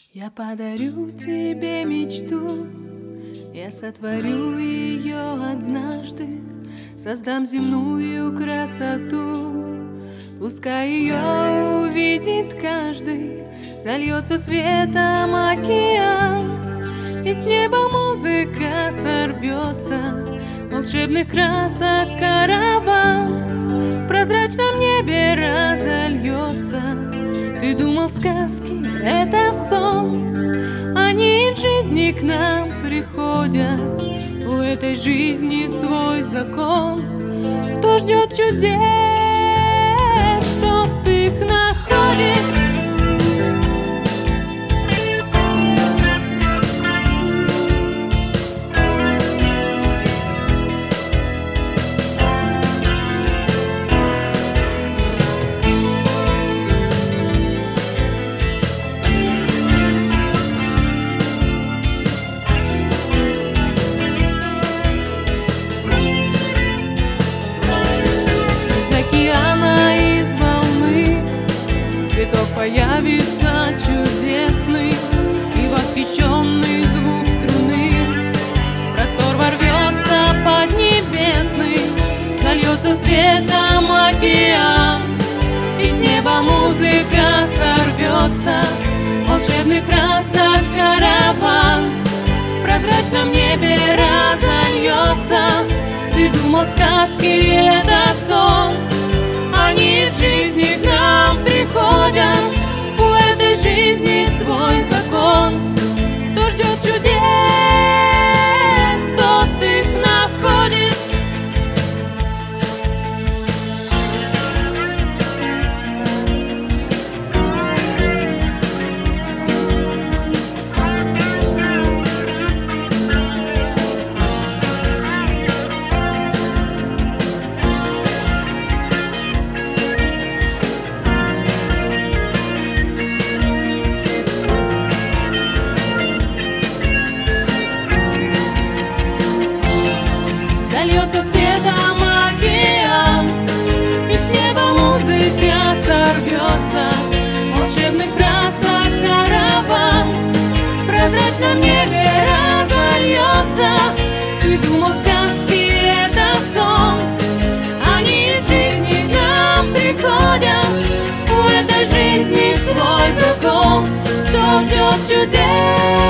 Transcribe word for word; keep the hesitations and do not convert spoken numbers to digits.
Я подарю тебе мечту, я сотворю ее однажды, создам земную красоту. Пускай ее увидит каждый, зальется светом океан, и с неба музыка сорвется, волшебных красок караван в прозрачном небе разольется. Ты думал, сказки — это сон, они в жизни к нам приходят. У этой жизни свой закон. Кто ждет чудес, тот их находит. Появится чудесный и восхищенный звук струны. Простор ворвется поднебесный, зальется светом океан, и с неба музыка сорвется, волшебных красок караван в прозрачном небе разольется. Ты думал, сказки — это сон, они в жизни к нам приходят. У этой жизни свой закон. Кто ждет чудес, тот их находит. Зальется светом океан, и с неба музыка сорвется, волшебных красок караван в прозрачном небе разольется. Ты думал, сказки — это сон, они в жизни к нам приходят. У этой жизни свой закон. Кто ждет чудес,